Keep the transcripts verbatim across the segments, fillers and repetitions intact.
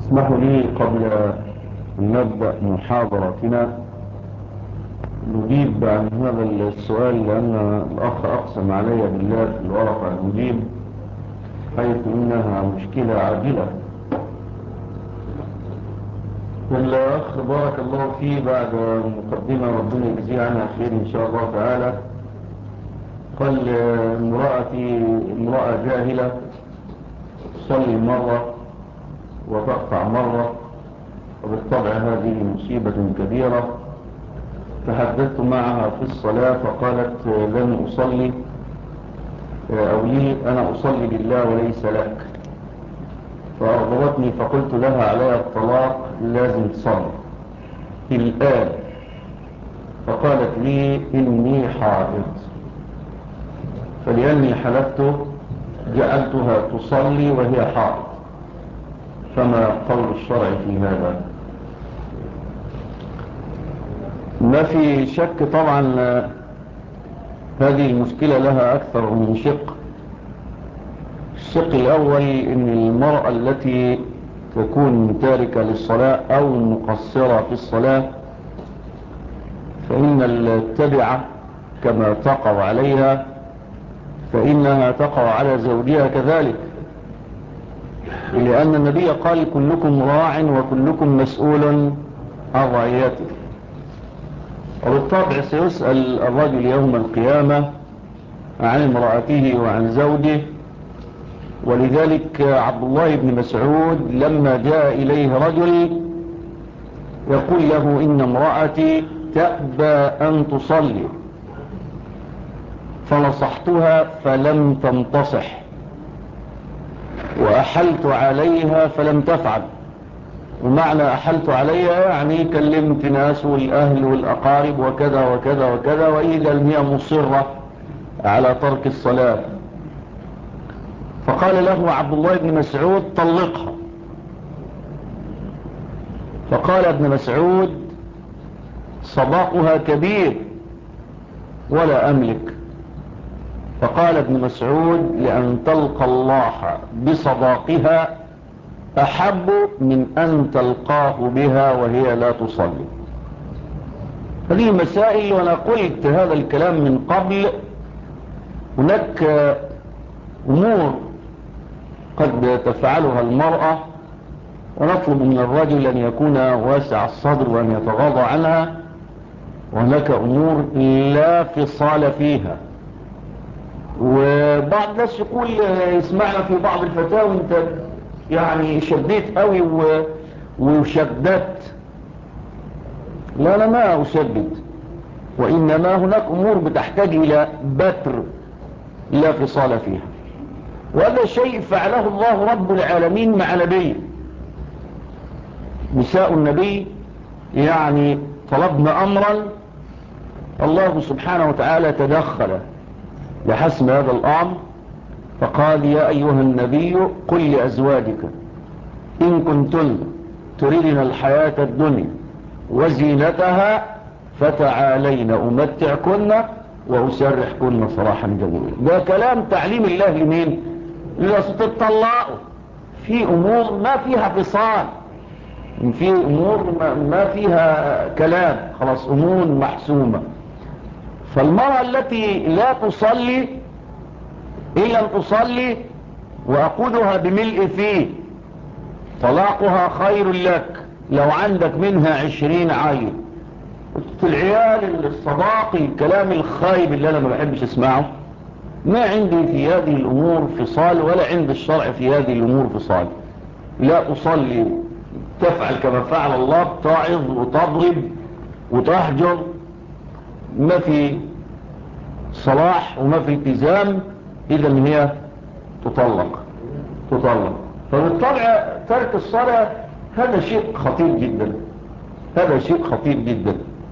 اسمحوا لي قبل أن نبدأ محاضرتنا نجيب عن هذا السؤال، لأن الأخ أقسم علي بالله في الورقة المجيب، حيث إنها مشكلة عاجلة. الأخ بارك الله فيه بعد مقدمة ربنا يجزيه عنها خير إن شاء الله تعالى، قال امرأتي امرأة جاهلة تصلي مرة وتقطع مرة، وبالطبع هذه مصيبة كبيرة. تحدثت معها في الصلاة فقالت لن أصلي، أو لي أنا أصلي لله وليس لك، فأغضبتني فقلت لها علي الطلاق لازم تصلي الآن، فقالت لي إني حائض، فلأني حلفت جعلتها تصلي وهي حائض، فما قول الشرع في هذا؟ ما في شك طبعا هذه المشكلة لها أكثر من شق. الشق الأول إن المرأة التي تكون تاركة للصلاة أو مقصرة في الصلاة، فإن التبعة كما تقع عليها فإنها تقع على زوجها كذلك، لأن النبي قال كلكم راع وكلكم مسؤول عن رعيته، وبالطبع سيسأل الرجل يوم القيامة عن امرأته وعن زوجه. ولذلك عبد الله بن مسعود لما جاء إليه رجل يقول له إن امرأتي تأبى أن تصلي، فنصحتها فلم تنتصح، وأحلت عليها فلم تفعل. ومعنى أحلت عليها يعني كلمت ناس والأهل والأقارب وكذا وكذا وكذا، وإذا هي مصرة على ترك الصلاة. فقال له عبد الله بن مسعود طلقها، فقال ابن مسعود صداقها كبير ولا أملك. فقال ابن مسعود لأن تلقى الله بصداقها أحب من أن تلقاه بها وهي لا تصلي. هذه مسائل، وأنا قلت هذا الكلام من قبل. هناك أمور قد تفعلها المرأة ونطلب من الرجل أن يكون واسع الصدر وأن يتغاضى عنها، وهناك أمور لا فصال فيها. وبعض الناس يقول يسمعنا في بعض الفتاوى انت يعني شديت قوي وشددت. لا أنا ما أشدد، وإنما هناك أمور بتحتاج إلى بتر لا فصال فيها، وهذا شيء فعله الله رب العالمين مع نبيه. نساء النبي يعني طلبنا أمرا، الله سبحانه وتعالى تدخل لحسم هذا الأمر، فقال يا أيها النبي قل لأزواجك إن كنتن تريدن الحياة الدنيا وزينتها فتعالين أمتعكن وأسرحكن سراحا جميلا. ده كلام تعليم الله لمين؟ لتطلعوا في أمور ما فيها فصال، في أمور ما فيها كلام، خلاص أمور محسومة. فالمرأة التي لا تصلي إن لم تصلي وأقودها بملء فيه طلاقها خير لك لو عندك منها عشرين عيل. في العيال الصداقي الكلام الخايب اللي أنا ما بحبش اسمعه، ما عندي في هذه الأمور فصال، ولا عند الشرع في هذه الأمور فصال. لا تصلي تفعل كما فعل الله، بتعظ وتضرب وتحجر، ما في صلاح وما في التزام، إذا هي تطلق تطلق. فبالطبع ترك الصلاة هذا شيء خطير جدا، هذا شيء خطير جدا.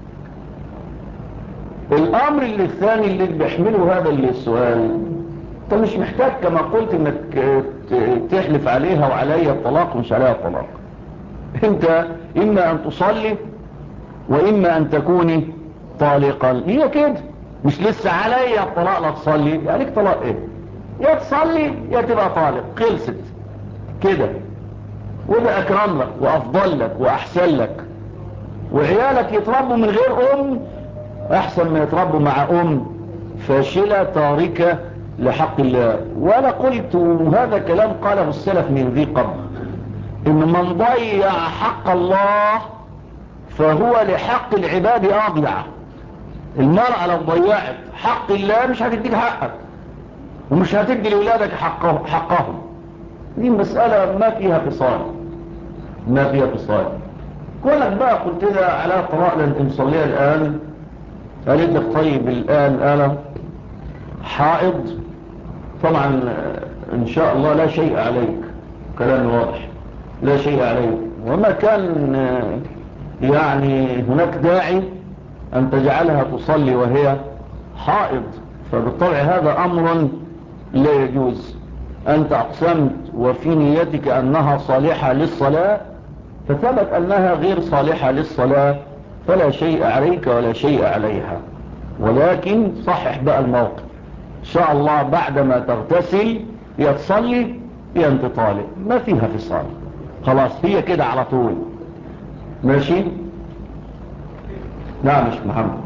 الأمر اللي الثاني اللي بيحمله هذا السؤال، انت مش محتاج كما قلت انك تحلف عليها وعليها الطلاق ومش عليها الطلاق. انت اما ان تصلي واما ان تكوني طالقا، هي كده، مش لسه عليها الطلاق لا تصلي، يعني لك طلاق ايه؟ يا تصلي يا تبقى طالق، خلصت كده. وده اكرم لك وافضل لك واحسن لك، وعيالك يتربوا من غير ام احسن ما يتربوا مع ام فاشلة تاركة لحق الله. وانا قلت وهذا كلام قاله السلف من ذي قبل، ان من ضيع حق الله فهو لحق العباد اضيع. المرأة لو ضيعت حق الله مش هتديك حقك ومش هتدي لأولادك حقه حقهم. دي مسألة ما فيها فصال، ما فيها فصال. كونك بقى قلت لها على طلاق لأنت مصليها الآن، قالت لك طيب الآن أنا حائض، طبعا إن شاء الله لا شيء عليك، كلام واضح، لا شيء عليك. وما كان يعني هناك داعي أن تجعلها تصلي وهي حائض، فبالطبع هذا أمر لا يجوز. أنت أقسمت وفي نيتك أنها صالحة للصلاة، فثبت أنها غير صالحة للصلاة، فلا شيء عليك ولا شيء عليها. ولكن صحح بقى الموقف إن شاء الله، بعدما تغتسل يا تصلي يا أنت طالق، ما فيها فصال، خلاص هي كده على طول. ماشي؟ نعم مش محمد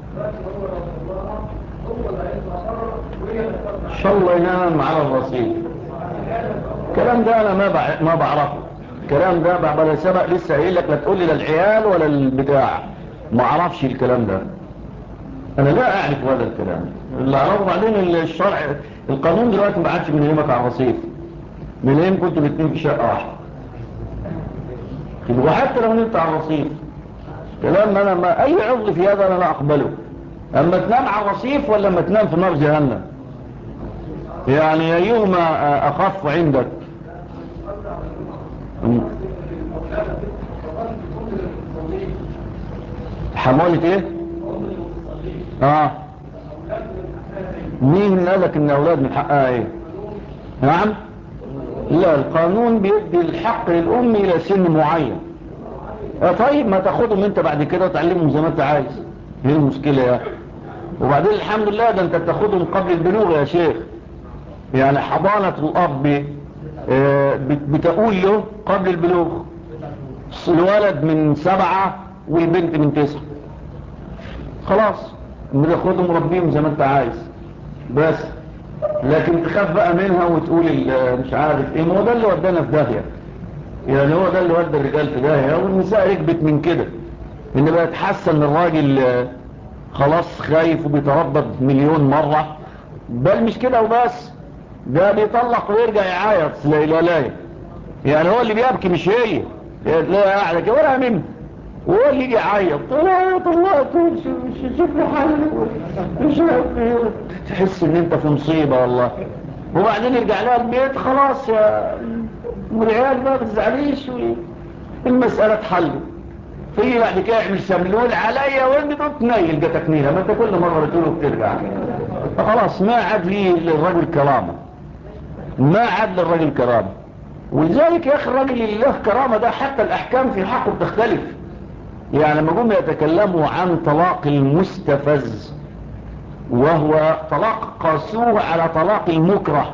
ان شاء الله ينام على الرصيف. الكلام ده انا ما بع... ما بعرفه، الكلام ده بعد سبق لسه قايل لك لا تقول لي لا العيال ولا البتاع، ما اعرفش الكلام ده، انا لا اعرف هذا الكلام. اللي اعرفه بعدين الشرع القانون دلوقتي ما عادش بينامك على الرصيف، من ايام كنتوا الاثنين في شقه واحده، وحتى لو نمت على الرصيف كلام انا ما اي عضو في هذا انا لا اقبله. اما تنام على الرصيف ولا اما تنام في نار جهنم، يعني ايهما اخف عندك؟ حمولة ايه؟ اه مين قالك ان اولاد من حقها ايه؟ نعم لا، القانون بيدي الحق للام الى سن معين. اه طيب ما تاخدهم انت بعد كده وتعلمهم زي ما انت عايز، ايه المشكله يا اخي؟ وبعدين الحمد لله ده انت بتاخدهم قبل البلوغ يا شيخ، يعني حضانة الاب اه بتقول له قبل البلوغ، الولد من سبعة والبنت من تسعة، خلاص بتاخدهم مربيهم زي ما انت عايز. بس لكن تخاف بقى منها وتقول مش عارف ايه، ما هو ده اللي ودانا في داهيه، يعني هو ده اللي ودى الرجال في داهيه والنساء ركبت من كده، ان بقى تحسن الراجل خلاص خايف وبيتردد مليون مرة. بل مش كده وبس، ده بيطلق ويرجع يعيط لا لا لا، يعني هو اللي بيبكي مش هي، لا قاعده كده ولا منه، وهو اللي يجي يعيط طلعت الله شوف لي حالي مش تحس ان انت في مصيبه والله. وبعدين يرجع لها البيت خلاص يا العيال ما بتزعليش والمساله اتحلت، في بعد كده يعمل سملول عليا وانت تنيل جاتك نيله، ما انت كل مره بتقوله بترجع، فخلاص ما عاد لي للرجل كرامه، ما عاد للرجل كرامه. ولذلك يا اخي الراجل اللي له كرامه ده حتى الاحكام في حقه بتختلف. يعني لما جم يتكلموا عن طلاق المستفز وهو طلاق قاسوه على طلاق المكره،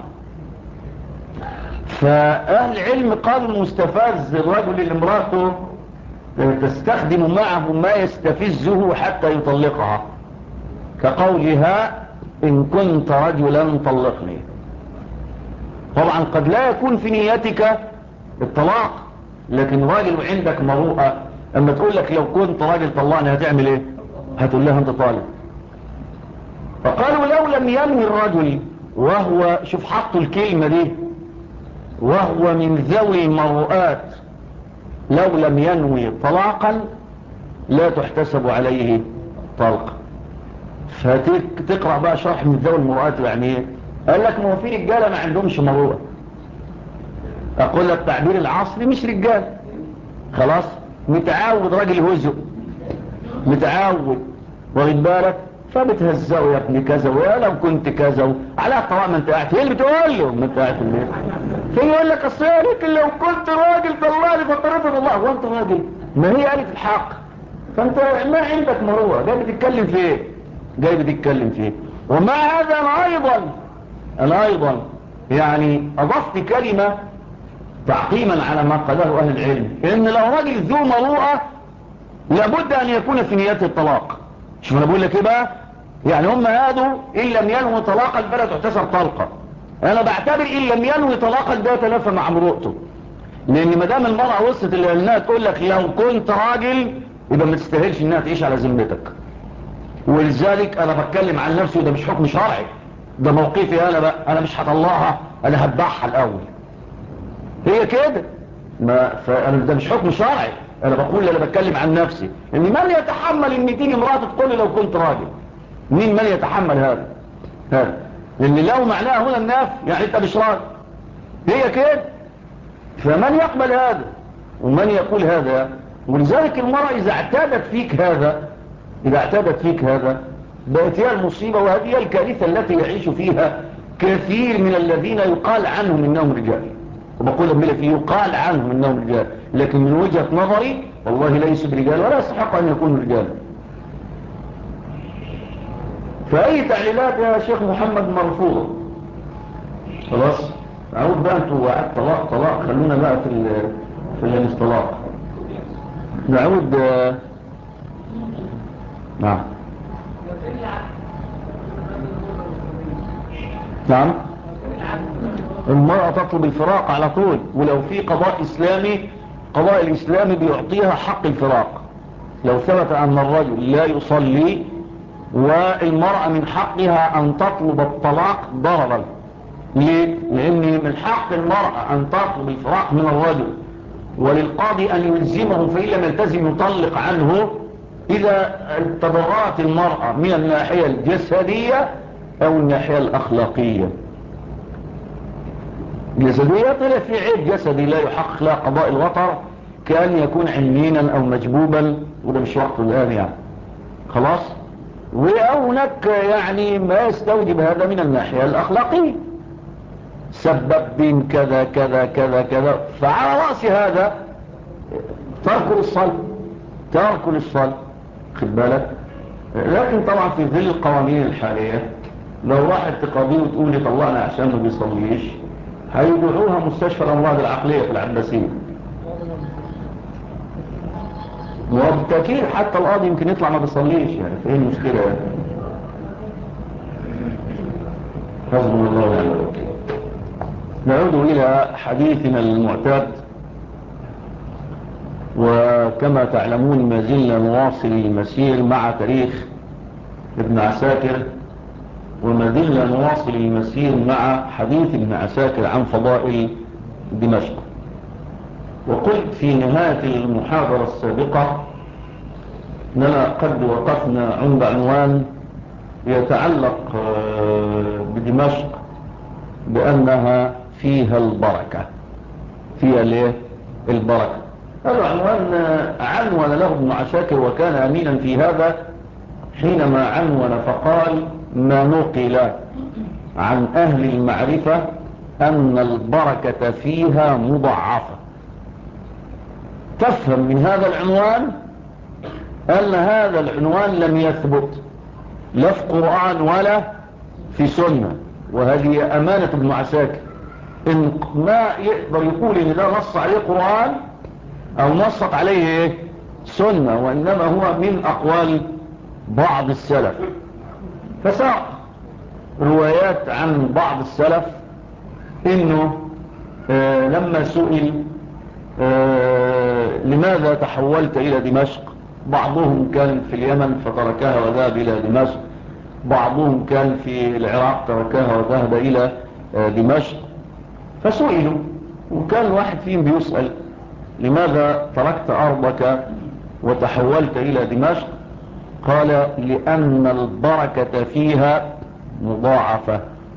فاهل العلم قالوا المستفز الرجل اللي امراته تستخدم معه ما يستفزه حتى يطلقها، كقولها إن كنت رجلا طلقني. طبعا قد لا يكون في نيتك الطلاق، لكن راجل وعندك مروءة، اما تقول لك لو كنت راجل طلقني هتعمل ايه؟ هتقول لها انت طالق. فقالوا لو لم ينوي الرجل، وهو شوف حطوا الكلمة دي، وهو من ذوي المروءات، لو لم ينوي طلاقا لا تحتسب عليه طلق. فتقرأ بقى شرح من ذوي المروءات يعني ايه؟ قال لك ما هو في رجاله ما عندهمش مروءه، اقول لك تعبير العصري مش رجال، خلاص متعود راجل هزء متعود واخد بالك، فبتهزقه يا ابني كذا ويا لو كنت كذا على طبعا ما انت قاعد، هي اللي بتقول له ما انت قاعد في البيت، فيقول لك اصل لو كنت راجل طلعني فطرفت الله، هو انت راجل؟ ما هي قالت الحق، فانت ما عندك مروءه، جاي بتتكلم في ايه؟ جاي بتتكلم في ايه؟ ومع هذا انا ايضا انا ايضا يعني اضفت كلمة تعقيما على ما قاله أهل العلم، إن لو راجل ذو مروءة لابد أن يكون في نيته الطلاق. شوف أنا بقول لك إيه بقى، يعني هم هادوا إن لم ينوي طلاق البلد تعتسر طلقة. أنا بعتبر إن لم ينوي طلاق ده يتلافى مع مروءته، لأن ما دام المرأة وصلت اللي إنها تقول لك لو كنت راجل يبقى ما تستاهلش إنها تعيش على ذمتك. ولذلك أنا بتكلم عن نفسي، وده مش حكم شرعي، ده موقفي أنا بقى. أنا مش هطلعها، أنا هتبعها الأول، هي كده. ما ده مش حكم شرعي، انا بقول انا بتكلم عن نفسي. ان من يتحمل ان تيجي امرأة تقول لي لو كنت راجل؟ مين من يتحمل هذا؟ هذا لان لو معناها هنا الناف يعني انت مش راجل، هي كده. فمن يقبل هذا ومن يقول هذا؟ ولذلك المرأة اذا اعتادت فيك هذا، اذا اعتادت فيك هذا بقت هي المصيبة، وهذه الكارثة التي يعيش فيها كثير من الذين يقال عنهم انهم رجال. وبقول لهم فيه يقال عنهم انهم رجال، لكن من وجهة نظري والله ليسوا برجال ولا يستحق ان يكونوا رجال. فأي تعليلات يا شيخ محمد مرفوضة. خلاص عود بقى انتوا وعد طلاق طلاق، خلونا بقى في في الاصطلاح. نعود. نعم نعم المرأة تطلب الفراق على طول، ولو في قضاء إسلامي، قضاء الإسلامي بيعطيها حق الفراق. لو ثبت أن الرجل لا يصلي والمرأة من حقها أن تطلب الطلاق ضررا. ليه؟ لأن من حق المرأة أن تطلب الفراق من الرجل، وللقاضي أن يلزمه فإن لم يلتزم يطلق عنه إذا تضررت المرأة من الناحية الجسدية أو الناحية الأخلاقية. جسدية طلع في عيب جسدي لا يحقق لا قضاء الوطر، كأن يكون عنينا أو مجبوبا، وده مش وقته الآن يعني. خلاص. وهناك يعني ما يستوجب هذا من الناحية الأخلاقية، سبب بين كذا كذا كذا كذا، فعلى رأس هذا ترك الصلاة، ترك الصلاة، خد بالك. لكن طبعا في ظل القوانين الحالية لو راحت تقاضيه وتقول لي طلعنا عشان ما بيصليش، هيدعوها مستشفى الأمراض العقلية في العباسية. وبالتأكيد حتى القاضي يمكن يطلع ما بيصليش، يعني في ايه المشكلة يعني؟ حسبنا الله ونعم الوكيل. نعود إلى حديثنا المعتاد، وكما تعلمون ما زلنا نواصل المسير مع تاريخ ابن عساكر، وما زلنا نواصل المسير مع حديث ابن عساكر عن فضائل دمشق. وقلت في نهاية المحاضرة السابقة أننا قد وقفنا عند عنوان يتعلق بدمشق بأنها فيها البركة، فيها ليه البركة. هذا عنوان عنون له ابن عساكر، وكان أمينا في هذا حينما عنون فقال: ما نقل عن أهل المعرفة أن البركة فيها مضاعفة. تفهم من هذا العنوان أن هذا العنوان لم يثبت لا في قرآن ولا في سنة، وهذه أمانة ابن عساكر، إن ما يقدر يقول إن ده نص عليه قرآن أو نصت عليه إيه؟ سنة، وإنما هو من أقوال بعض السلف. فساق روايات عن بعض السلف إنه آه لما سئل آه لماذا تحولت إلى دمشق، بعضهم كان في اليمن فتركها وذهب إلى دمشق، بعضهم كان في العراق تركها وذهب إلى آه دمشق. فسئلوا، وكان واحد فيهم بيسأل: لماذا تركت أرضك وتحولت إلى دمشق؟ قال: لأن البركة فيها مضاعفة.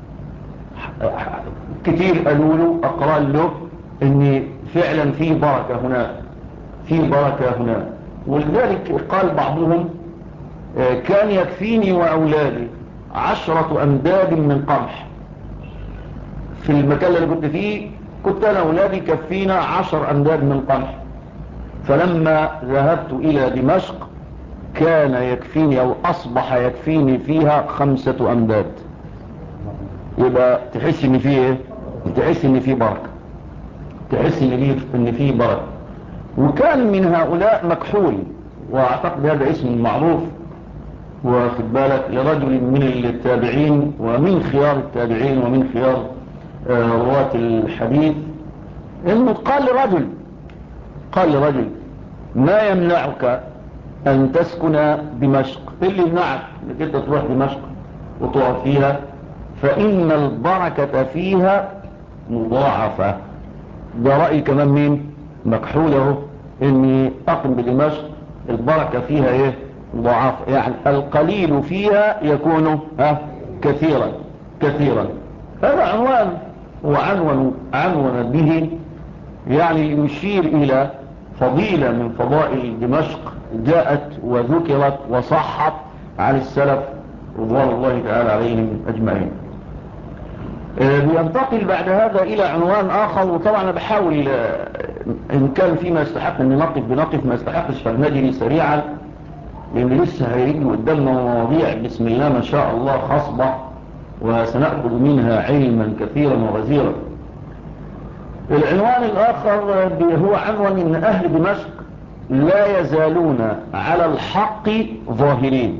كتير قالوا له أقرأ له أن فعلا في بركة هناك، في بركة هناك. ولذلك قال بعضهم: كان يكفيني وأولادي عشرة أمداد من قمح. في المكان اللي كنت فيه كنت أنا أولادي كفينا عشر أمداد من قمح، فلما ذهبت إلى دمشق كان يكفيني أو أصبح يكفيني فيها خمسة أمداد. يبقى تحس إن فيه إيه؟ تحس إن فيه بركة، تحس ان فيه ان فيه بركه. وكان من هؤلاء مكحول، واعتقد هذا اسم معروف واخد بالك لرجل من التابعين ومن خيار التابعين ومن خيار رواة الحديث، انه قال لرجل قال لرجل ما يمنعك ان تسكن دمشق؟ اللي يمنعك انك انت تروح دمشق وتقعد فيها؟ فان البركة فيها مضاعفة. ده رأي كمان مين؟ مكحوله، اني اقم بدمشق البركة فيها ايه؟ مضاعفة، يعني القليل فيها يكون ها كثيرا كثيرا. هذا عنوان وعنون عنون به، يعني يشير الى فضيلة من فضائل دمشق جاءت وذكرت وصحت عن السلف رضوان الله تعالى عليهم اجمعين. بينتقل بعد هذا الى عنوان اخر، وطبعا انا بحاول ان كان فيما يستحق ان نقف بنقف، ما يستحقش فلنجري سريعا، لان لسه هيجي قدامنا مواضيع بسم الله ما شاء الله خصبة، وسنأخذ منها علما كثيرا وغزيرا. العنوان الاخر هو عنوان ان اهل دمشق لا يزالون على الحق ظاهرين،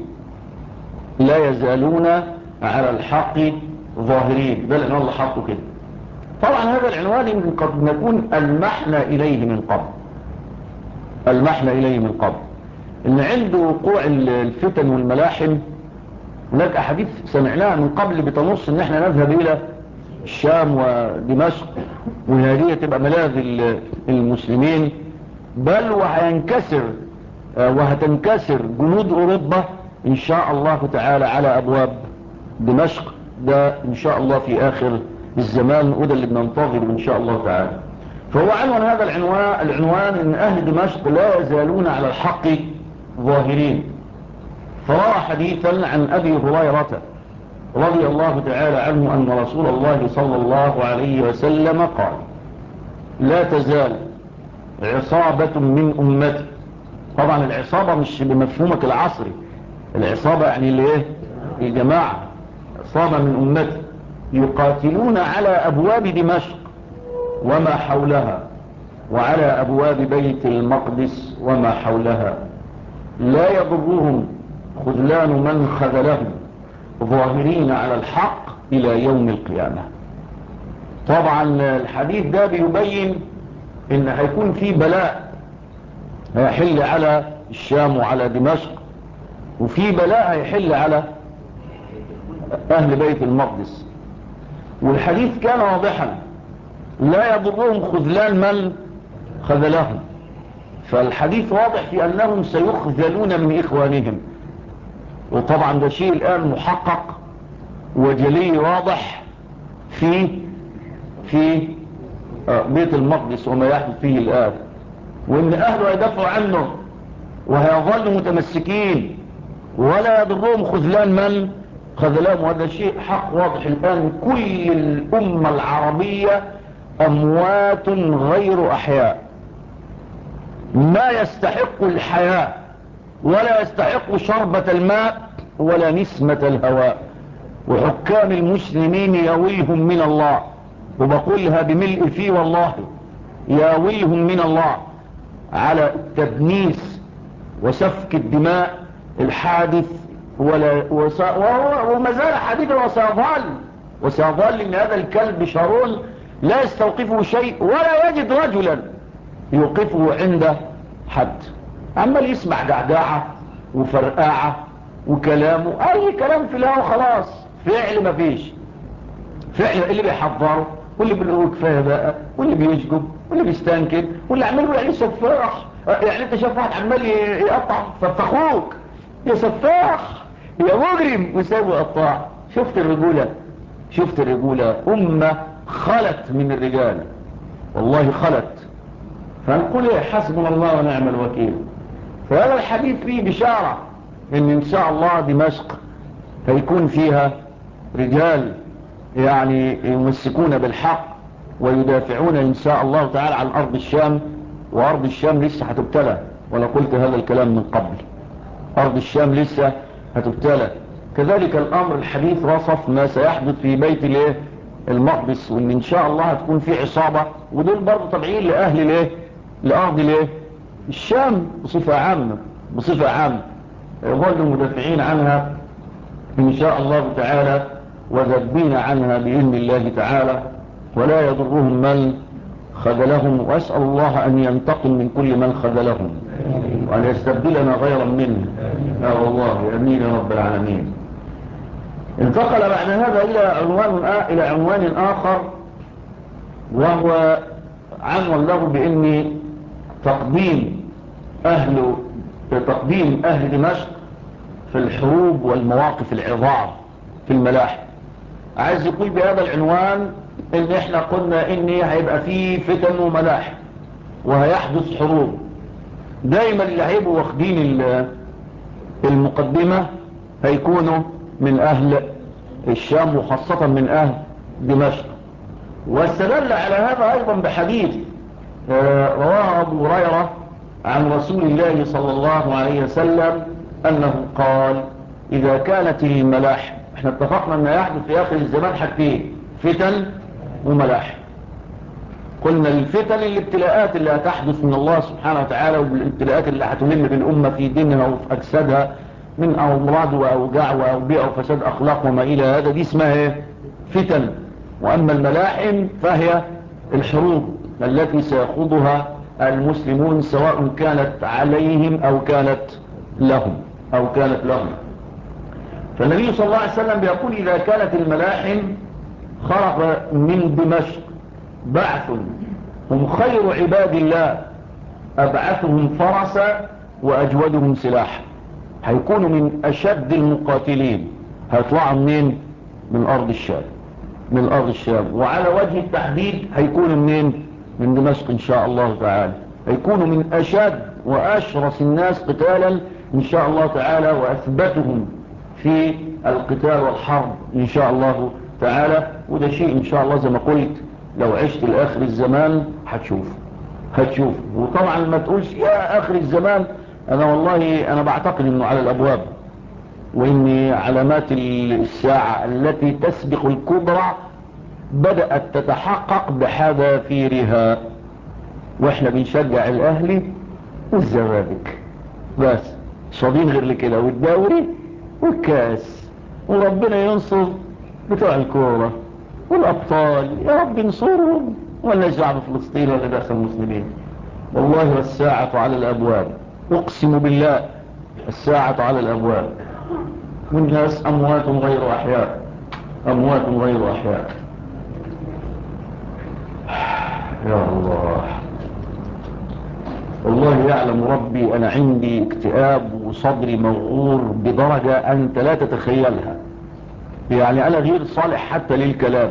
لا يزالون على الحق ظاهرين. ده العنوان اللي حطه كده. طبعا هذا العنوان يمكن قد نكون المحنا اليه من قبل المحنا اليه من قبل ان عند وقوع الفتن والملاحم هناك احاديث سمعناها من قبل بتنص ان احنا نذهب الى الشام ودمشق، وهذه تبقى ملاذ المسلمين، بل وهينكسر وهتنكسر جنود اوروبا ان شاء الله تعالى على ابواب دمشق. ده ان شاء الله في اخر الزمان، وده اللي بننتظره ان شاء الله تعالى. فهو عنوان هذا العنوان العنوان ان اهل دمشق لا يزالون على الحق ظاهرين. فروى حديثا عن ابي هريرة رضي الله تعالى عنه ان رسول الله صلى الله عليه وسلم قال: لا تزال عصابة من امتي. طبعا العصابة مش بمفهومك العصري، العصابة يعني اللي ايه؟ الجماعة. عصابة من امتي يقاتلون على ابواب دمشق وما حولها، وعلى ابواب بيت المقدس وما حولها، لا يضرهم خذلان من خذلهم، ظاهرين على الحق الى يوم القيامة. طبعا الحديث ده بيبين ان هيكون في بلاء هيحل على الشام وعلى دمشق، وفي بلاء هيحل على اهل بيت المقدس. والحديث كان واضحا: لا يضرهم خذلان من خذلهم. فالحديث واضح في انهم سيخذلون من اخوانهم، وطبعا ده شيء الان محقق وجلي واضح في في بيت المقدس وما يحدث فيه الان، وان اهله يدافعوا عنه وهيظلوا متمسكين، ولا يضرهم خذلان من خذلهم. وهذا شيء حق واضح الان. كل الامة العربية اموات غير احياء، ما يستحق الحياة ولا يستحق شربة الماء ولا نسمة الهواء. وحكام المسلمين ياويهم من الله، وبقولها بملء فيه والله، ياويهم من الله على التدنيس وسفك الدماء الحادث، ولا وسا وما زال حديثا وسيظل وسيظل ان هذا الكلب شارون لا يستوقفه شيء ولا يجد رجلا يوقفه عند حد. عمال يسمع جعجعة وفرقاعة وكلامه اي كلام في الهوا خلاص، فعل ما فيش فعل. اللي بيحضره واللي بيقول كفايه بقى، واللي بيشجب واللي بيستنكد واللي عمال يقول عليه سفاح. يعني انت شايف واحد عمال يقطع فاخوك يا سفاح يا مجرم وساوي قطاع. شفت الرجولة؟ شفت الرجولة؟ أمة خلت من الرجال، والله خلت. فنقول حسبنا الله ونعم الوكيل. فهذا الحديث فيه بشارة ان ان شاء الله دمشق هيكون فيها رجال يعني يمسكون بالحق ويدافعون ان شاء الله تعالى عن ارض الشام. وارض الشام لسه هتبتلى، وانا قلت هذا الكلام من قبل، ارض الشام لسه هتبتلى. كذلك الامر الحديث وصف ما سيحدث في بيت الايه المقدس، وان ان شاء الله هتكون في عصابة، ودول برضه طبيعيين لاهل الايه لارض الايه الشام بصفة عامة بصفة عامة يظلوا مدافعين عنها ان شاء الله تعالى وذبين عنها بإذن الله تعالى، ولا يضرهم من خذلهم. وأسأل الله أن ينتقم من كل من خذلهم وأن يستبدلنا غيرا منه يا الله، أمين يا رب العالمين. انتقل بعد هذا إلى عنوان إلى عنوان آخر، وهو عنوان له بإن تقديم أهل تقديم أهل دمشق في الحروب والمواقف العظام في الملاحم. عايز يقول بهذا العنوان ان احنا قلنا ان هيبقى فيه فتن وملاحم وهيحدث حروب. دايما اللي هيبقوا واخدين المقدمة هيكونوا من اهل الشام وخاصة من اهل دمشق. واستدل على هذا ايضا بحديث رواه ابو هريرة عن رسول الله صلى الله عليه وسلم انه قال: اذا كانت الملاحم، احنا اتفقنا ان يحدث في اخر الزمان حاجتين: فتن وملاحم. قلنا الفتن الابتلاءات اللي هتحدث من الله سبحانه وتعالى، والابتلاءات اللي هتلم بالامة في دينها وفي اجسادها من امراض واوجاع واوبئة وفساد اخلاق وما الى هذا، دي اسمها ايه؟ فتن. واما الملاحم فهي الحروب التي سيخوضها المسلمون سواء كانت عليهم او كانت لهم او كانت لهم. فالنبي صلى الله عليه وسلم بيقول: إذا كانت الملاحم خرج من دمشق بعث هم خير عباد الله أبعثهم فرسا وأجودهم سلاحا. هيكونوا من أشد المقاتلين. هيطلعوا منين؟ من أرض الشام من أرض الشام وعلى وجه التحديد هيكونوا منين؟ من دمشق إن شاء الله تعالى. هيكونوا من أشد وأشرس الناس قتالا إن شاء الله تعالى، وأثبتهم في القتال والحرب إن شاء الله تعالى. وده شيء إن شاء الله زي ما قلت لو عشت لآخر الزمان هتشوف هتشوف وطبعا ما تقولش يا آخر الزمان، أنا والله أنا بعتقد أنه على الأبواب، وإن علامات الساعة التي تسبق الكبرى بدأت تتحقق بحذافيرها، وإحنا بنشجع الأهلي والزمالك بس، صدين غير لكده، والدوري والكاس، وربنا ينصر بتوع الكورة والأبطال، يا رب ينصرهم، ولا شعب فلسطين ولا داخل المسلمين. والله والساعة على الأبواب، أقسم بالله الساعة على الأبواب، والناس أموات غير أحياء أموات غير أحياء. يا الله، والله يعلم ربي أنا عندي اكتئاب وصدري موغور بدرجة أنت لا تتخيلها. يعني أنا غير صالح حتى للكلام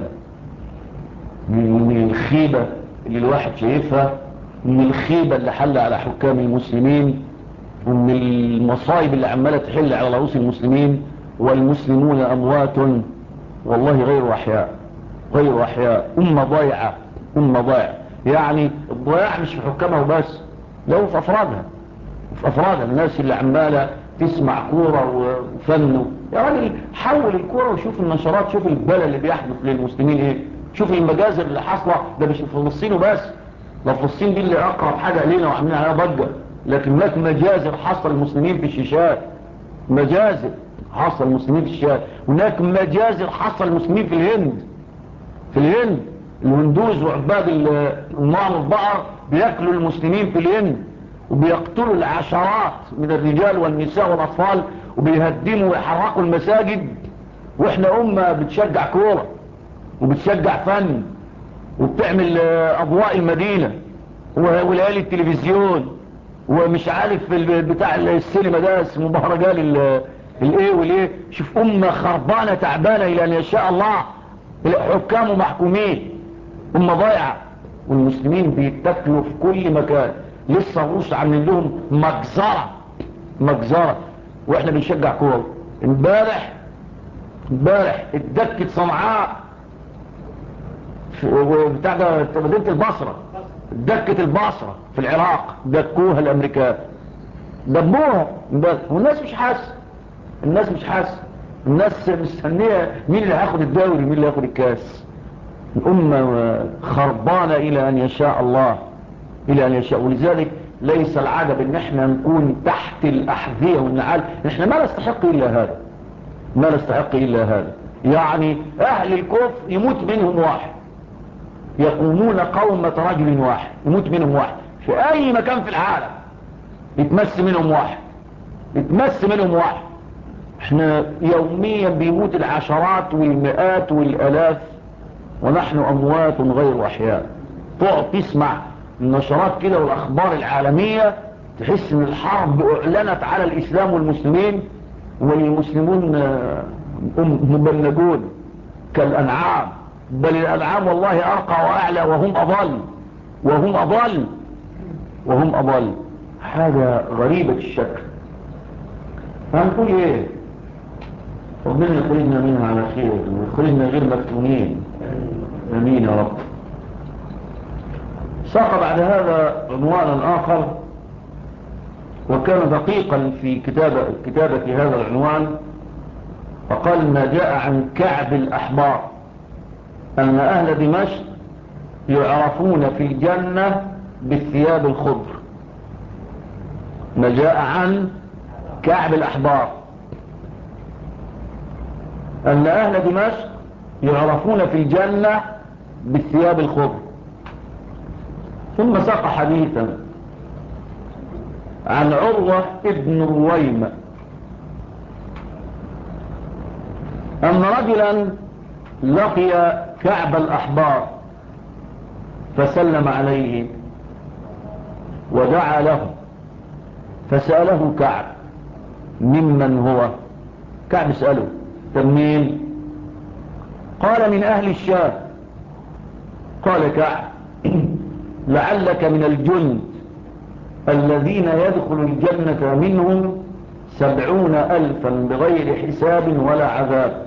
من الخيبة اللي الواحد شايفها، من الخيبة اللي حل على حكام المسلمين، ومن المصايب اللي عمالة تحل على رؤوس المسلمين، والمسلمون أموات والله غير أحياء غير أحياء. أمة ضيعة أمة ضيعة. يعني الضياع مش في حكامها وبس، لو في أفرادها في أفرادها الناس اللي عمالة تسمع كورة وفن. يا راجل حول الكورة وشوف النشرات، شوف البلاء اللي بيحدث للمسلمين ايه، شوف المجازر اللي حاصلة. ده مش في فلسطين وبس، ده فلسطين دي اللي أقرب حاجة إلينا وعاملين عليها ضجة، لكن هناك مجازر حاصلة المسلمين في الشيشات، مجازر حاصلة المسلمين في الشيشات. هناك مجازر حاصلة المسلمين في الهند في الهند الهندوز وعباد النار والبقر بيأكلوا المسلمين في الهند، وبيقتلوا العشرات من الرجال والنساء والأطفال، وبيهدموا ويحرقوا المساجد. واحنا أمة بتشجع كورة وبتشجع فن وبتعمل أضواء المدينة وليالي التلفزيون، ومش عارف بتاع السينما ده اسمه مهرجان الايه والايه. شوف أمة خربانة تعبانة إلى أن يشاء الله، الحكام ومحكومين، أمة ضايعة، والمسلمين بيتاكلوا في كل مكان. لسه الروس عاملين لهم مجزرة مجزرة واحنا بنشجع كورة. امبارح امبارح اتدكت صنعاء بتاع ده مدينة البصرة، اتدكت البصرة في العراق، دكوها الامريكان دبوها امبارح، والناس مش حاسه الناس مش حاسه الناس مستنيه مين اللي هياخد الدوري مين اللي هياخد الكاس. الأمة خربانة إلى أن يشاء الله، إلى أن يشاء. ولذلك ليس العجب ان احنا نكون تحت الأحذية والنعال. احنا ما نستحق إلا هذا، ما نستحق إلا هذا. يعني أهل الكفر يموت منهم واحد، يقومون قومة رجل واحد يموت منهم واحد في أي مكان في العالم، يتمس منهم واحد، يتمس منهم واحد. احنا يوميا بيموت العشرات والمئات والآلاف ونحن أموات غير أحياء. تقعد تسمع النشرات كده والأخبار العالمية تحس ان الحرب اعلنت على الإسلام والمسلمين، والمسلمون مبلغون كالأنعام، بل الأنعام والله أرقى وأعلى وهم أضل وهم أضل وهم أضل. حاجة غريبة الشكل. هنقول ايه؟ ربنا يخرجنا منها على خير ويخرجنا غير مفتونين، امين يا رب. ساق بعد هذا عنوانا آخر، وكان دقيقا في كتابة, كتابة هذا العنوان، فقال ما جاء عن كعب الأحبار أن أهل دمشق يعرفون في الجنة بالثياب الخضر. ما جاء عن كعب الأحبار أن أهل دمشق يعرفون في الجنة بالثياب الخضر. ثم ساق حديثا عن عروة ابن رويمة أن رجلا لقي كعب الأحبار فسلم عليه ودعا له، فسأله كعب ممن هو؟ كعب سأله تمين؟ قال من أهل الشام. قال كعب لعلك من الجند الذين يدخل الجنة منهم سبعون ألفا بغير حساب ولا عذاب.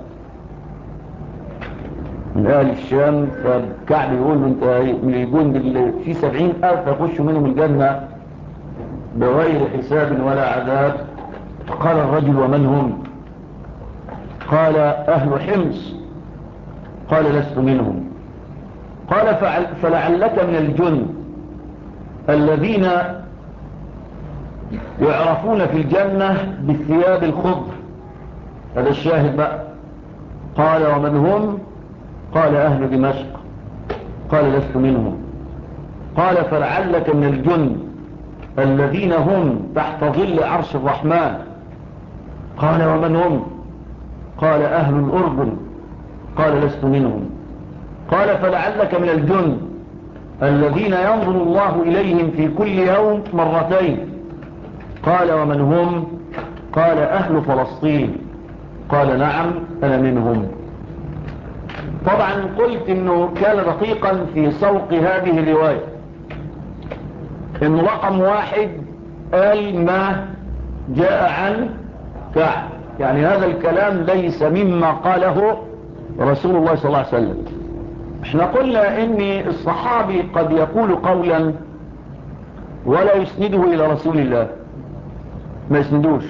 من أهل الشام. فكعب يقول له انت من الجند اللي في سبعين ألف يخشوا منهم الجنة بغير حساب ولا عذاب. قال الرجل ومن هم؟ قال أهل حمص. قال لست منهم. قال فلعلك من الجند الذين يعرفون في الجنة بالثياب الخضر. هذا الشاهد بقى. قال ومن هم؟ قال أهل دمشق. قال لست منهم. قال فلعلك من الجند الذين هم تحت ظل عرش الرحمن. قال ومن هم؟ قال أهل الأردن. قال لست منهم. قال فلعلك من الجند الذين ينظر الله إليهم في كل يوم مرتين. قال ومن هم؟ قال أهل فلسطين. قال نعم أنا منهم. طبعا قلت انه كان دقيقا في سوق هذه الرواية، انه رقم واحد قال ما جاء عن كعب، يعني هذا الكلام ليس مما قاله رسول الله صلى الله عليه وسلم. احنا قلنا ان الصحابي قد يقول قولا ولا يسنده الى رسول الله، ما يسندوش،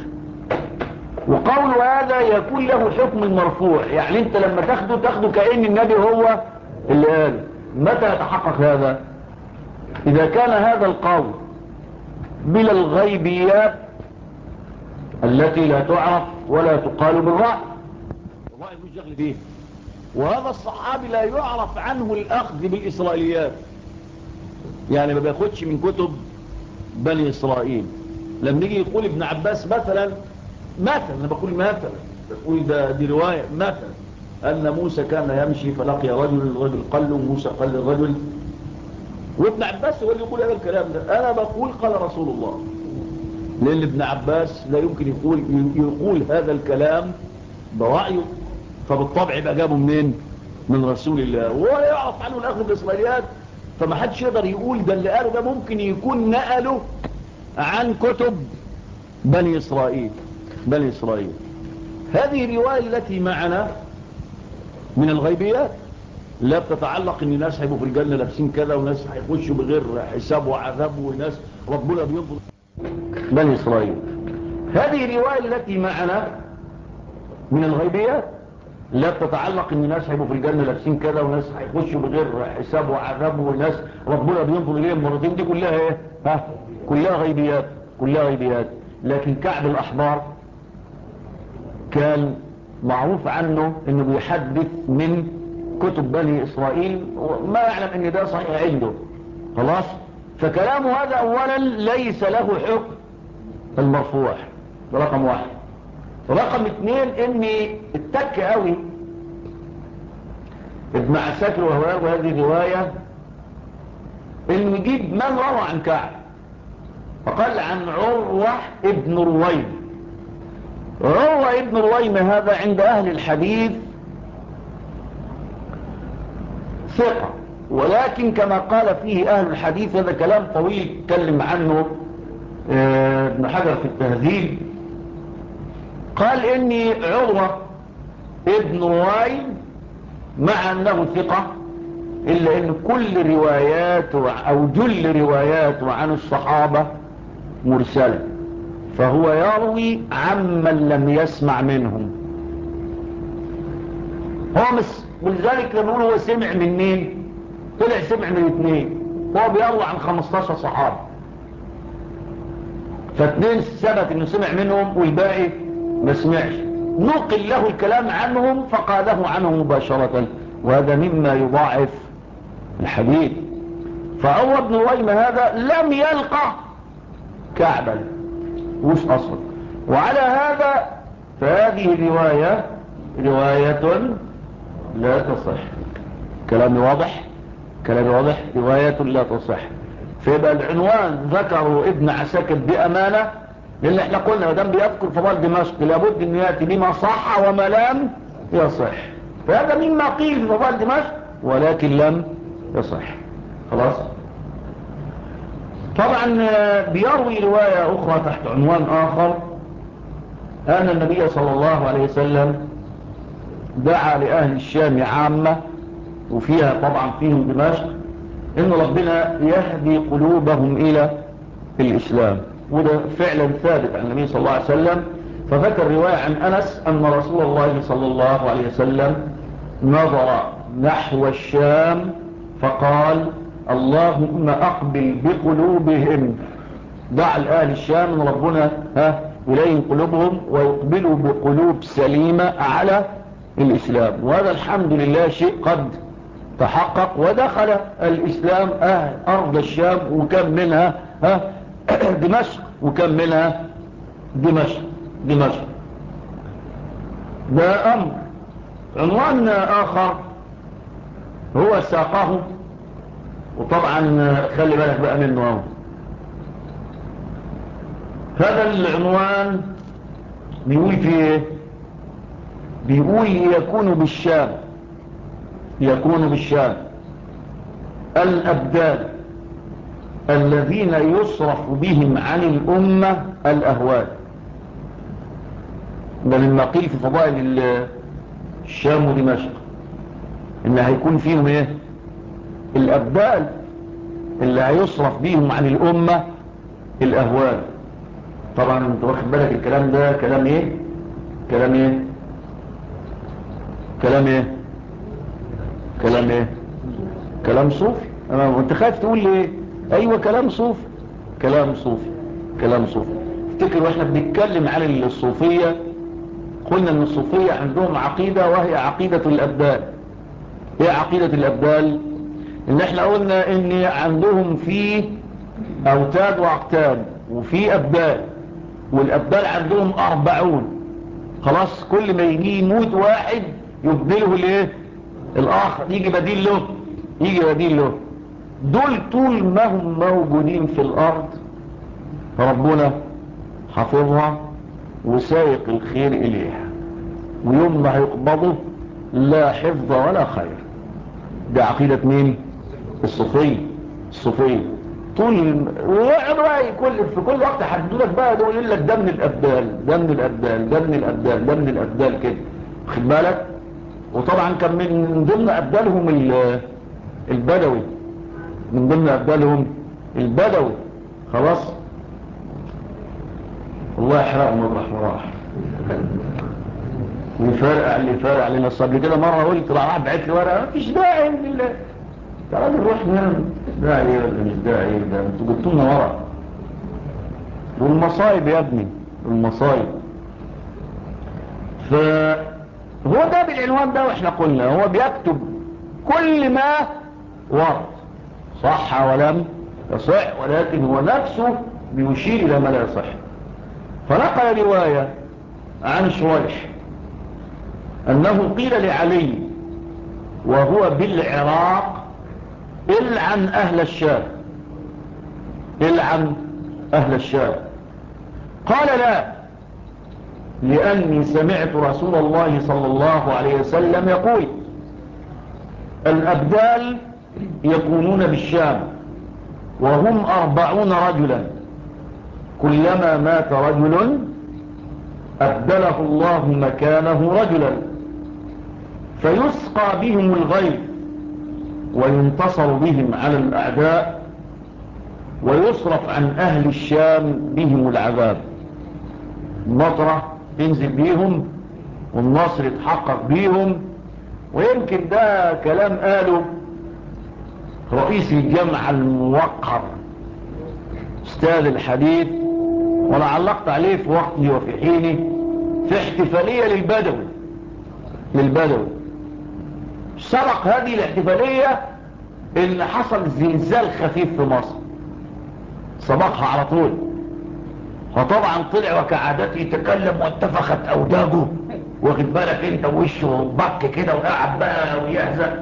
وقول هذا يكون له حكم المرفوع. يعني انت لما تاخده تاخده كأن النبي هو اللي قال. متى يتحقق هذا؟ اذا كان هذا القول بلا الغيبيات التي لا تعرف ولا تقال بالرأي، والله مش شغل بيه. وهذا الصحابي لا يعرف عنه الاخذ بالاسرائيليات، يعني ما بياخدش من كتب بني اسرائيل. لما يجي يقول ابن عباس مثلا مثلا انا بقول مثلا بقول ده دي روايه مثلا ان موسى كان يمشي فلقي رجل، الرجل قال له، موسى قال للرجل، وابن عباس هو اللي يقول هذا الكلام ده. انا بقول قال رسول الله، لان ابن عباس لا يمكن يقول يقول هذا الكلام برايه، فبالطبع يبقى جابه منين؟ من رسول الله. وهو يعرف عنه الاخذ بالاسرائيليات، فما حدش يقدر يقول ده اللي قاله ده ممكن يكون نقله عن كتب بني اسرائيل. بني إسرائيل هذه الرواية التي معنا من الغيبيات، لا بتتعلق ان الناس هيبقوا في الجنة لابسين كذا، وناس هيخشوا بغير حساب وعذاب، وناس ربنا بينظر بني إسرائيل. هذه الرواية التي معنا من الغيبيات لا بتتعلق ان ناس هيبقوا في الجنة لابسين كده وناس هيخشوا بغير حساب وعذاب وناس ربنا بينظر اليهم مرتين، دي كلها ايه؟ ها كلها غيبيات، كلها غيبيات. لكن كعب الأحبار كان معروف عنه انه بيحدث من كتب بني إسرائيل وما يعلم ان ده صحيح عنده، خلاص. فكلامه هذا اولا ليس له حكم المرفوع، ده رقم واحد. رقم اثنين اني اتك قوي ابن عساكر وهو يروي هذه الرواية انه يجيب من روى عن كعب، فقال عن عروة ابن رويم. عروة ابن رويم هذا عند اهل الحديث ثقة، ولكن كما قال فيه اهل الحديث، هذا كلام طويل اتكلم عنه ابن حجر في التهذيب، قال اني عروة ابن رويم مع انه ثقة الا ان كل روايات او جل روايات عن الصحابة مرسلة، فهو يروي عمن لم يسمع منهم. هو مس ولذلك لما نقول هو سمع من مين، طلع سمع من اثنين، هو بيروي عن خمستاشر صحابة، فاثنين ثبت انه سمع منهم والباقي ما سمعش، نقل له الكلام عنهم فقاله عنهم مباشرة، وهذا مما يضاعف الحديث. فعروة بن رويم هذا لم يلقى كعبا وش أصل، وعلى هذا فهذه الرواية رواية لا تصح. كلام واضح، كلام واضح، رواية لا تصح. فيبقى العنوان ذكروا ابن عساكر بأمانة، لأن احنا قلنا ودام بيذكر فضائل دمشق لابد أن يأتي بما صح وما لم يصح، فهذا مما قيل في فضائل دمشق ولكن لم يصح، خلاص. طبعا بيروي رواية أخرى تحت عنوان آخر أن النبي صلى الله عليه وسلم دعا لأهل الشام عامة، وفيها طبعا فيهم دمشق، إن ربنا يهدي قلوبهم إلى الإسلام، وده فعلا ثابت عن النبي صلى الله عليه وسلم. فذكر رواية عن أنس أن رسول الله صلى الله عليه وسلم نظر نحو الشام فقال اللهم أقبل بقلوبهم، دعا لأهل الشام أن ربنا ها إليه قلوبهم ويقبلوا بقلوب سليمة على الإسلام، وهذا الحمد لله شيء قد تحقق، ودخل الإسلام أهل أرض الشام وكم منها ها دمشق، وكم منها دمشق دمشق ده أمر. عنوان آخر هو ساقه، وطبعا خلي بالك بقى منه اهو. هذا العنوان بيقول فيه، بيقول يكون بالشام، يكون بالشام الأبدال الذين يصرف بهم عن الأمة الأهوال. ده مما قيل في فضائل الشام ودمشق إن هيكون فيهم إيه؟ الأبدال اللي هيصرف بهم عن الأمة الأهوال. طبعا انت واخد بالك الكلام ده كلام إيه؟ كلام إيه؟ كلام إيه؟ كلام إيه؟ كلام صوفي. أنا وانت خايف تقول لي إيه؟ أيوة كلام صوفي، كلام صوفي، كلام صوفي. افتكر واحنا بنتكلم عن الصوفية قلنا ان الصوفية عندهم عقيدة وهي عقيدة الأبدال. ايه عقيدة الأبدال؟ ان احنا قلنا ان عندهم في أوتاد وأقتاد وفي أبدال، والأبدال عندهم أربعون. خلاص كل ما يجي يموت واحد يبدله ليه الآخر، يجي بديل له، يجي بديل له. دول طول ما هم موجودين في الأرض فربنا حافظها وسايق الخير إليها، ويوم ما هيقبضوا لا حفظ ولا خير. ده عقيدة مين؟ الصوفية. الصوفية طول وعبرائي كل في كل وقت حدودك بقى ده يقول لك ده من الأبدال، ده من الأبدال، ده من الأبدال، ده من الأبدال كده، خد بالك. وطبعا كان من ضمن أبدالهم البدوي، من ضمن أبدالهم البدوي. خلاص الله يحرقهم الرحمة راح. ويفرقع اللي يفرقع لنا. قبل كده مرة قلت راح بعت لي ورقة مفيش داعي لله، يا راجل روح نام، داعي ولا مش داعي؟ ده انتوا جبتوا لنا ورقة. والمصايب يا ابني، المصايب. فهو ده بالعنوان ده، واحنا قلنا هو بيكتب كل ما ورد صح ولم يصح، ولكن هو نفسه بيشير الى ما لا يصح. فنقل رواية عن شريح انه قيل لعلي وهو بالعراق العن اهل الشام، العن اهل الشام. قال لا، لاني سمعت رسول الله صلى الله عليه وسلم يقول الابدال يكونون بالشام وهم أربعون رجلا، كلما مات رجل أبدله الله مكانه رجلا فيسقى بهم الغيث وينتصر بهم على الأعداء ويصرف عن أهل الشام بهم العذاب. النصرة تنزل بيهم والنصر يتحقق بيهم. ويمكن ده كلام قاله رئيس الجامعة الموقر استاذ الحديث، وانا علقت عليه في وقته وفي حينه في احتفالية للبدوي للبدوي سبق هذه الاحتفالية ان حصل زلزال خفيف في مصر، سبقها على طول. فطبعا طلع وكعادته يتكلم واتفخت اوداجه، واخد بالك انت، وشه بك كده وقاعد بقى ويهزأ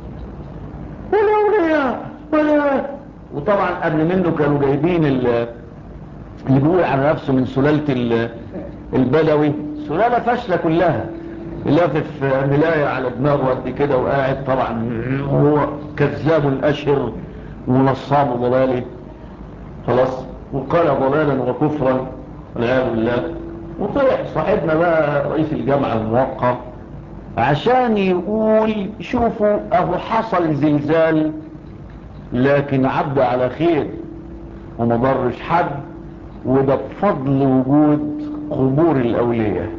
ولا ولا. وطبعا قبل منه كانوا جايبين اللي بيقول على نفسه من سلالة البدوي، سلالة فاشلة كلها، لافف ملاية على دماغه قد كده وقاعد طبعا وهو كذاب الاشهر ونصاب ضلالي خلاص، وقال ضلالا وكفرا والعياذ بالله. وطلع صاحبنا بقى رئيس الجامعة الموقر عشان يقول شوفوا اهو حصل زلزال لكن عدى على خير وما ضرش حد، وده بفضل وجود قبور الاولياء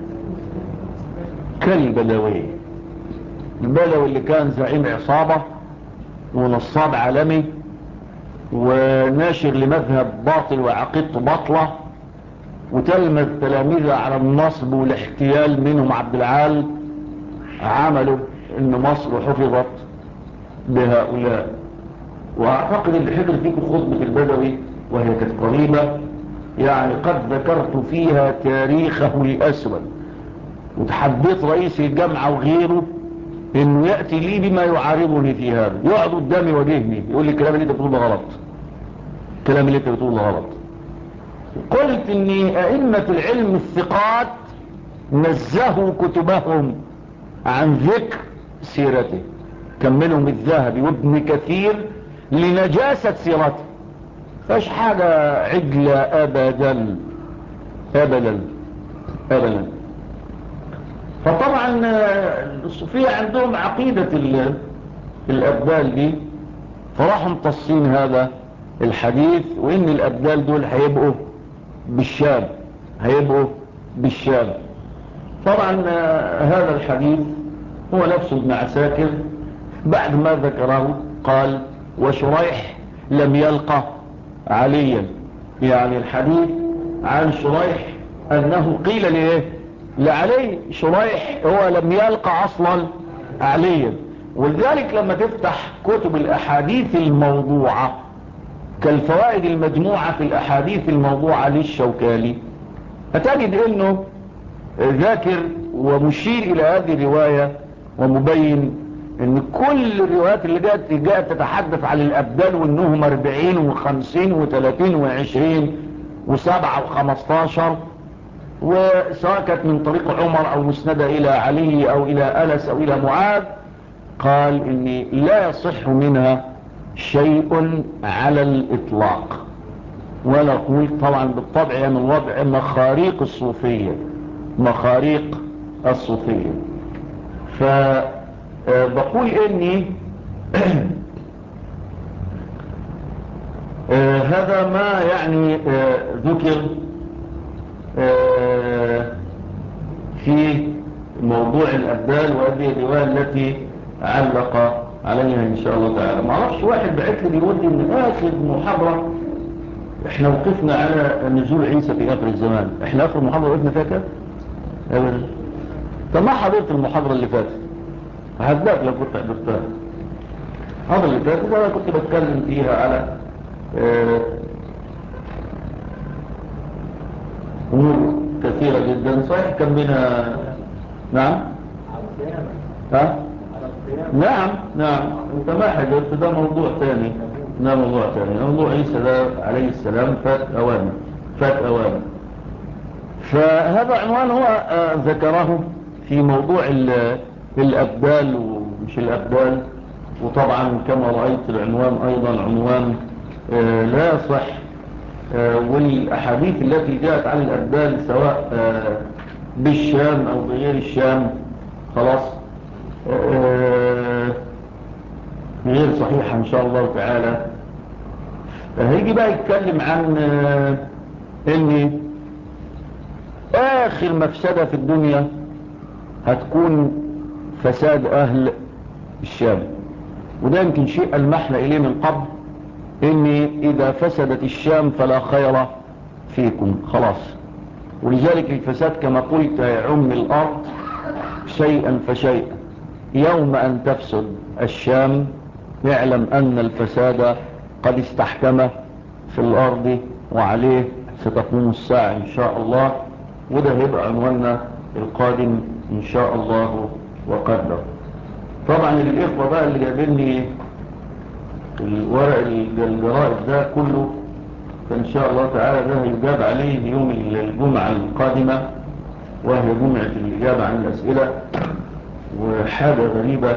كالبدوي. البدوي اللي كان زعيم عصابة ونصاب عالمي وناشر لمذهب باطل وعقيدته باطلة، وتلمذ تلاميذه على النصب والاحتيال، منهم عبد العال، عملوا ان مصر حفظت بهؤلاء. واعتقد اللي حضر فيكم خطبة البدوي وهي كانت قريبة يعني قد ذكرت فيها تاريخه الاسود، وتحديت رئيس الجامعة وغيره انه يأتي لي بما يعارضني في هذا، يقعد قدامي وجهني يقول لي الكلام اللي انت بتقوله غلط، الكلام اللي انت بتقوله غلط. قلت ان ائمة العلم الثقات نزهوا كتبهم عن ذكر سيرته، كان منهم الذهبي وابن كثير لنجاسة سيرته، فاش حاجة عجلة ابدا ابدا ابدا. فطبعا الصوفية عندهم عقيدة الابدال دي، فراحوا امتصين هذا الحديث وان الابدال دول هيبقوا بالشام، هيبقوا بالشام. طبعا هذا الحديث هو نفسه ابن عساكر بعد ما ذكره قال وشريح لم يلقى عليا، يعني الحديث عن شريح انه قيل ليه لعلي، شريح هو لم يلقى اصلا عليا. ولذلك لما تفتح كتب الاحاديث الموضوعة كالفوائد المجموعة في الاحاديث الموضوعة للشوكاني هتجد انه ذاكر ومشير الى هذه الرواية ومبين ان كل الروايات اللي جاءت جاءت تتحدث عن الابدال وانهم اربعين وخمسين وثلاثين وعشرين وسبعة وخمستاشر، وسواء كانت من طريق عمر او مسندة الى علي او الى انس او الى معاذ، قال ان لا يصح منها شيء على الاطلاق. ولا اقول طبعا بالطبع من وضع مخاريق الصوفية، مخاريق الصوفية. فبقول اني هذا ما يعني ذكر في موضوع الأبدال، وهذه الرواية التي علق عليها إن شاء الله تعالى. ما اعرفش واحد بعت لي بيقول لي من آخر محاضرة احنا وقفنا على نزول عيسى في آخر الزمان. احنا آخر محاضرة وقفنا فيها كده؟ أبدا. طب ما حضرت المحاضرة اللي فاتت؟ هداك لو كنت حضرتها. المحاضرة اللي فاتت أنا كنت بتكلم فيها على أمور كثيرة جدا. صحيح كان بنا نعم ها نعم نعم انت ما حضرت، ده موضوع ثاني. ده موضوع ثاني. موضوع عيسى ده عليه السلام فات اوان فات اوان فهذا عنوان هو آه ذكره في موضوع الابدال ومش الابدال. وطبعا كما رأيت العنوان ايضا عنوان آه لا يصح. آه والاحاديث التي جاءت عن الابدال سواء آه بالشام او بغير الشام خلاص آه غير صحيحة ان شاء الله تعالى. هيجي بقى يتكلم عن آه ان اخر مفسدة في الدنيا هتكون فساد اهل الشام. وده يمكن شيء المحنا اليه من قبل، ان اذا فسدت الشام فلا خير فيكم خلاص. ولذلك الفساد كما قلت يعم الارض شيئا فشيئا. يوم ان تفسد الشام اعلم ان الفساد قد استحكم في الارض وعليه ستقوم الساعة ان شاء الله. وده هيبقى عنواننا القادم ان شاء الله وقدر. طبعا الاخوة بقى اللي جايبيني الورق الجرائد ده كله فان شاء الله تعالى ده هيجاب عليه يوم الجمعة القادمة، وهي جمعة الاجابة عن الاسئلة. وحاجة غريبة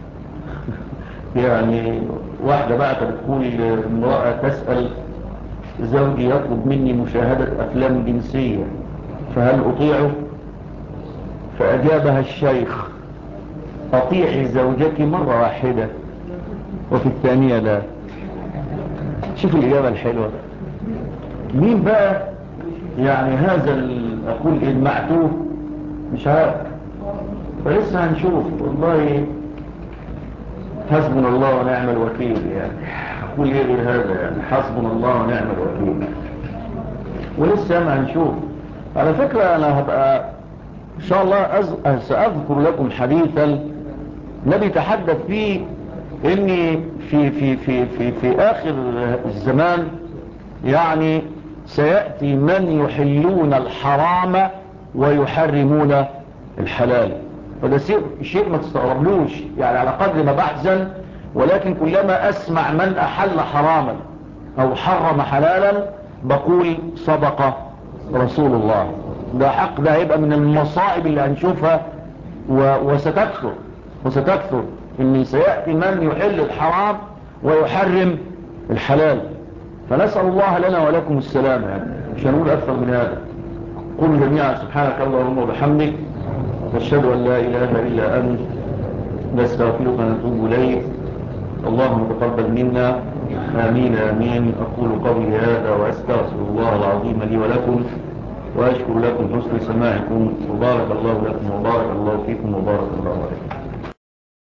يعني واحدة بقى بتقول امرأة تسأل زوجي يطلب مني مشاهدة افلام جنسية فهل اطيعه؟ فاجابها الشيخ اطيعي زوجك مرة واحدة وفي الثانية لا. شوف الاجابة الحلوة. مين بقى يعني هذا اقول المعتوه؟ مش عارف، فلسه هنشوف. والله حسبنا الله ونعم الوكيل. يعني اقول ايه غير هذا؟ يعني حسبنا الله ونعم الوكيل. ولسه ما هنشوف. على فكرة انا هبقى ان شاء الله أز... سأذكر لكم حديثا الذي تحدث فيه اني في في في في في اخر الزمان يعني سيأتي من يحلون الحرام ويحرمون الحلال. وده شيء ما تستغربلوش يعني على قدر ما بحزن، ولكن كلما اسمع من احل حراما او حرم حلالا بقول صدق رسول الله. ده حق. ده هيبقى من المصائب اللي هنشوفها وستكثر وستكثر ان سيأتي من يحل الحرام ويحرم الحلال. فنسأل الله لنا ولكم السلام. يعني مش هنقول اكثر من هذا. قل جميعا سبحانك اللهم وبحمدك نشهد ان لا اله الا انت نستغفرك ونتوب اليك. اللهم تقبل منا. امين امين. اقول قولي هذا واستغفر الله العظيم لي ولكم واشكر لكم حسن سماعكم. وبارك الله لكم وبارك الله فيكم وبارك الله عليكم.